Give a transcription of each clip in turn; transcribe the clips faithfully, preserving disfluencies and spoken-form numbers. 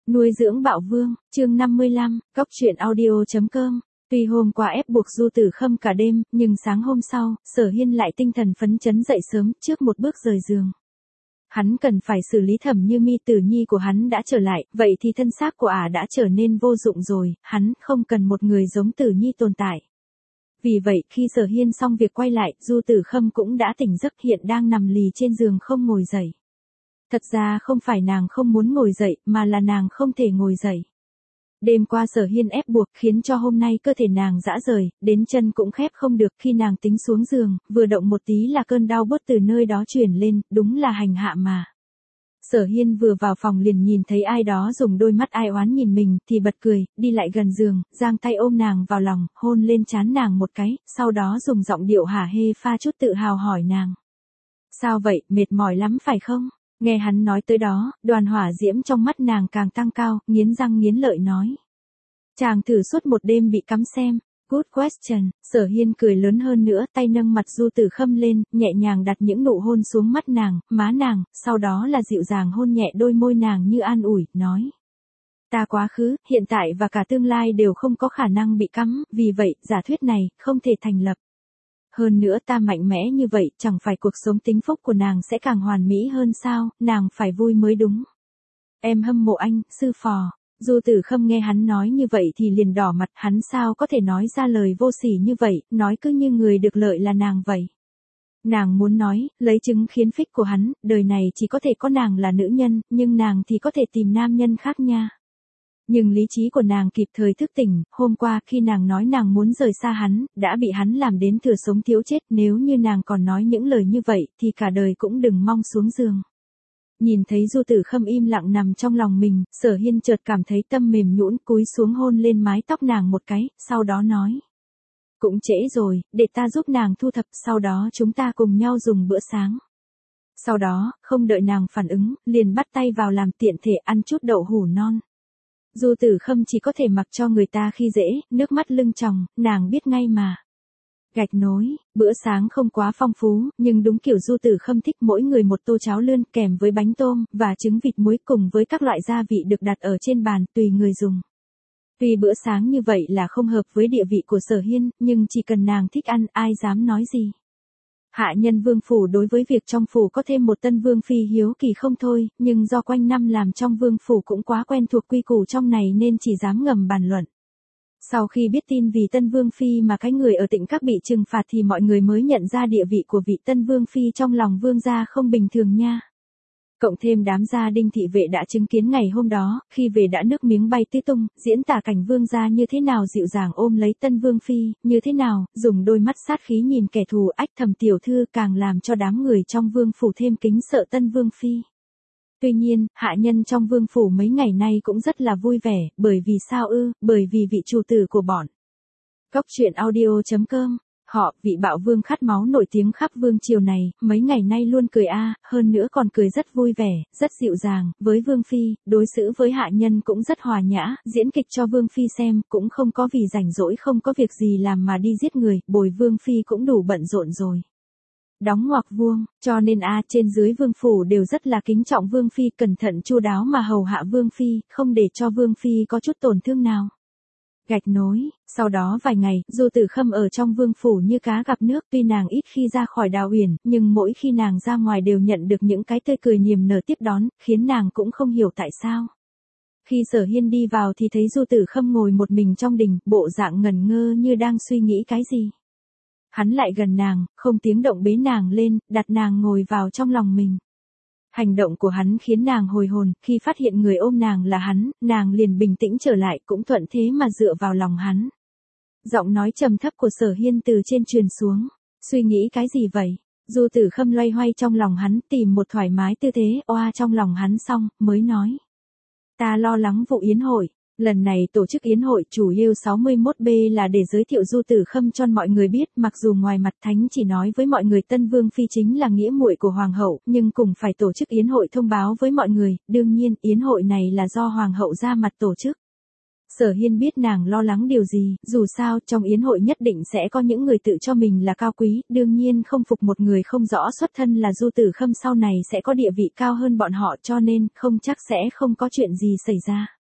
Nuôi dưỡng bạo vương, chương năm mươi lăm, cóc truyện audio chấm com. Tuy hôm qua ép buộc Du Tử Khâm cả đêm, nhưng sáng hôm sau, Sở Hiên lại tinh thần phấn chấn dậy sớm, trước một bước rời giường. Hắn cần phải xử lý Thẩm Như Mi, Tử Nhi của hắn đã trở lại, vậy thì thân xác của ả đã trở nên vô dụng rồi, hắn không cần một người giống Tử Nhi tồn tại. Vì vậy, khi Sở Hiên xong việc quay lại, Du Tử Khâm cũng đã tỉnh giấc, hiện đang nằm lì trên giường không ngồi dậy. Thật ra không phải nàng không muốn ngồi dậy, mà là nàng không thể ngồi dậy. Đêm qua Sở Hiên ép buộc khiến cho hôm nay cơ thể nàng rã rời, đến chân cũng khép không được. Khi nàng tính xuống giường, vừa động một tí là cơn đau buốt từ nơi đó truyền lên, đúng là hành hạ mà. Sở Hiên vừa vào phòng liền nhìn thấy ai đó dùng đôi mắt ai oán nhìn mình, thì bật cười, đi lại gần giường, giang tay ôm nàng vào lòng, hôn lên trán nàng một cái, sau đó dùng giọng điệu hả hê pha chút tự hào hỏi nàng. Sao vậy, mệt mỏi lắm phải không? Nghe hắn nói tới đó, đoàn hỏa diễm trong mắt nàng càng tăng cao, nghiến răng nghiến lợi nói. Chàng thử suốt một đêm bị cắm xem. Good question. Sở Hiên cười lớn hơn nữa, tay nâng mặt Du Tử Khâm lên, nhẹ nhàng đặt những nụ hôn xuống mắt nàng, má nàng, sau đó là dịu dàng hôn nhẹ đôi môi nàng như an ủi, nói. Ta quá khứ, hiện tại và cả tương lai đều không có khả năng bị cắm, vì vậy, giả thuyết này, không thể thành lập. Hơn nữa ta mạnh mẽ như vậy, chẳng phải cuộc sống tính phúc của nàng sẽ càng hoàn mỹ hơn sao, nàng phải vui mới đúng. Em hâm mộ anh, sư phò. Du Tử Khâm nghe hắn nói như vậy thì liền đỏ mặt, hắn sao có thể nói ra lời vô sỉ như vậy, nói cứ như người được lợi là nàng vậy. Nàng muốn nói, lấy chứng khiến phích của hắn, đời này chỉ có thể có nàng là nữ nhân, nhưng nàng thì có thể tìm nam nhân khác nha. Nhưng lý trí của nàng kịp thời thức tỉnh, hôm qua khi nàng nói nàng muốn rời xa hắn, đã bị hắn làm đến thừa sống thiếu chết, nếu như nàng còn nói những lời như vậy, thì cả đời cũng đừng mong xuống giường. Nhìn thấy Du Tử Khâm im lặng nằm trong lòng mình, Sở Hiên chợt cảm thấy tâm mềm nhũn, cúi xuống hôn lên mái tóc nàng một cái, sau đó nói. Cũng trễ rồi, để ta giúp nàng thu thập, sau đó chúng ta cùng nhau dùng bữa sáng. Sau đó, không đợi nàng phản ứng, liền bắt tay vào làm, tiện thể ăn chút đậu hủ non. Du Tử Khâm chỉ có thể mặc cho người ta khi dễ, nước mắt lưng tròng, nàng biết ngay mà. Gạch nối, bữa sáng không quá phong phú, nhưng đúng kiểu Du Tử Khâm thích, mỗi người một tô cháo lươn kèm với bánh tôm, và trứng vịt muối cùng với các loại gia vị được đặt ở trên bàn, tùy người dùng. Tuy bữa sáng như vậy là không hợp với địa vị của Sở Hiên, nhưng chỉ cần nàng thích ăn, ai dám nói gì. Hạ nhân vương phủ đối với việc trong phủ có thêm một tân vương phi hiếu kỳ không thôi, nhưng do quanh năm làm trong vương phủ cũng quá quen thuộc quy củ trong này nên chỉ dám ngầm bàn luận. Sau khi biết tin vì tân vương phi mà cái người ở Tịnh Các bị trừng phạt thì mọi người mới nhận ra địa vị của vị tân vương phi trong lòng vương gia không bình thường nha. Cộng thêm đám gia đình thị vệ đã chứng kiến ngày hôm đó, khi về đã nước miếng bay tứ tung, diễn tả cảnh vương gia như thế nào dịu dàng ôm lấy tân vương phi, như thế nào, dùng đôi mắt sát khí nhìn kẻ thù, ách Thẩm tiểu thư, càng làm cho đám người trong vương phủ thêm kính sợ tân vương phi. Tuy nhiên, hạ nhân trong vương phủ mấy ngày nay cũng rất là vui vẻ, bởi vì sao ư, bởi vì vị chủ tử của bọn. Cóc truyện audio chấm com. Họ, vị bạo vương khát máu nổi tiếng khắp vương triều này, mấy ngày nay luôn cười a, hơn nữa còn cười rất vui vẻ, rất dịu dàng, với vương phi, đối xử với hạ nhân cũng rất hòa nhã, diễn kịch cho vương phi xem, cũng không có vì rảnh rỗi không có việc gì làm mà đi giết người, bồi vương phi cũng đủ bận rộn rồi. Đóng ngoặc vuông, cho nên a trên dưới vương phủ đều rất là kính trọng vương phi, cẩn thận chu đáo mà hầu hạ vương phi, không để cho vương phi có chút tổn thương nào. Gạch nối, sau đó vài ngày, Du Tử Khâm ở trong vương phủ như cá gặp nước, tuy nàng ít khi ra khỏi Đào Uyển, nhưng mỗi khi nàng ra ngoài đều nhận được những cái tươi cười niềm nở tiếp đón, khiến nàng cũng không hiểu tại sao. Khi Sở Hiên đi vào thì thấy Du Tử Khâm ngồi một mình trong đình, bộ dạng ngẩn ngơ như đang suy nghĩ cái gì. Hắn lại gần nàng, không tiếng động bế nàng lên, đặt nàng ngồi vào trong lòng mình. Hành động của hắn khiến nàng hồi hồn, khi phát hiện người ôm nàng là hắn, nàng liền bình tĩnh trở lại, cũng thuận thế mà dựa vào lòng hắn. Giọng nói trầm thấp của Sở Hiên từ trên truyền xuống, suy nghĩ cái gì vậy? Du Tử Khâm loay hoay trong lòng hắn, tìm một thoải mái tư thế, oa trong lòng hắn xong, mới nói. Ta lo lắng vụ yến hội. Lần này tổ chức yến hội chủ yếu sáu mươi mốt B là để giới thiệu Du Tử Khâm cho mọi người biết, mặc dù ngoài mặt thánh chỉ nói với mọi người tân vương phi chính là nghĩa muội của hoàng hậu, nhưng cùng phải tổ chức yến hội thông báo với mọi người, đương nhiên, yến hội này là do hoàng hậu ra mặt tổ chức. Sở Hiên biết nàng lo lắng điều gì, dù sao trong yến hội nhất định sẽ có những người tự cho mình là cao quý, đương nhiên không phục một người không rõ xuất thân là Du Tử Khâm sau này sẽ có địa vị cao hơn bọn họ, cho nên không chắc sẽ không có chuyện gì xảy ra.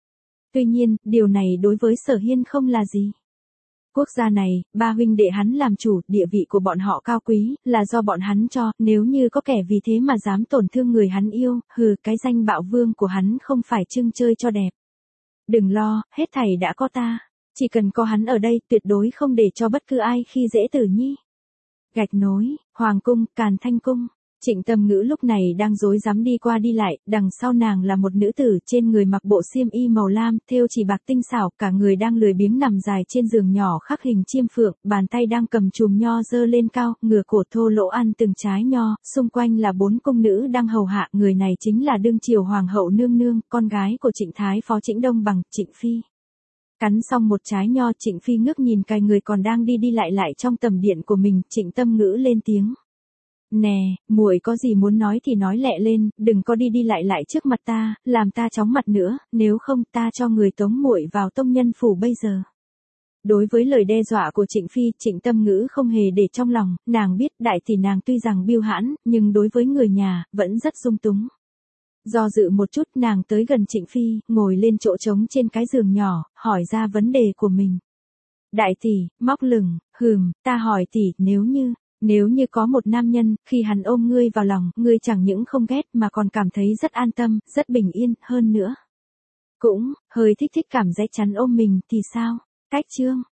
Tuy nhiên, điều này đối với Sở Hiên không là gì. Quốc gia này, ba huynh đệ hắn làm chủ, địa vị của bọn họ cao quý, là do bọn hắn cho, nếu như có kẻ vì thế mà dám tổn thương người hắn yêu, hừ, cái danh bạo vương của hắn không phải trưng chơi cho đẹp. Đừng lo, hết thảy đã có ta. Chỉ cần có hắn ở đây, tuyệt đối không để cho bất cứ ai khi dễ Tử Nhi. Gạch nối, Hoàng cung, Càn Thanh cung. Trịnh Tâm Ngữ lúc này đang rối rắm đi qua đi lại, đằng sau nàng là một nữ tử, trên người mặc bộ xiêm y màu lam, thêu chỉ bạc tinh xảo, cả người đang lười biếng nằm dài trên giường nhỏ khắc hình chiêm phượng, bàn tay đang cầm chùm nho giơ lên cao, ngửa cổ thô lỗ ăn từng trái nho, xung quanh là bốn cung nữ đang hầu hạ, người này chính là đương triều hoàng hậu nương nương, con gái của Trịnh Thái Phó Trịnh Đông Bằng, Trịnh Phi. Cắn xong một trái nho, Trịnh Phi ngước nhìn cái người còn đang đi đi lại lại trong tầm điện của mình, Trịnh Tâm Ngữ lên tiếng. Nè, muội có gì muốn nói thì nói lẹ lên, đừng có đi đi lại lại trước mặt ta, làm ta chóng mặt nữa, nếu không ta cho người tống muội vào tông nhân phủ bây giờ. Đối với lời đe dọa của Trịnh Phi, Trịnh Tâm Ngữ không hề để trong lòng, nàng biết đại tỷ nàng tuy rằng biêu hãn, nhưng đối với người nhà, vẫn rất dung túng. Do dự một chút nàng tới gần Trịnh Phi, ngồi lên chỗ trống trên cái giường nhỏ, hỏi ra vấn đề của mình. Đại tỷ, móc lửng, hừm, ta hỏi tỷ, nếu như... Nếu như có một nam nhân, khi hắn ôm ngươi vào lòng, ngươi chẳng những không ghét mà còn cảm thấy rất an tâm, rất bình yên, hơn nữa. Cũng, hơi thích thích cảm giác chắn ôm mình thì sao? Cách chương.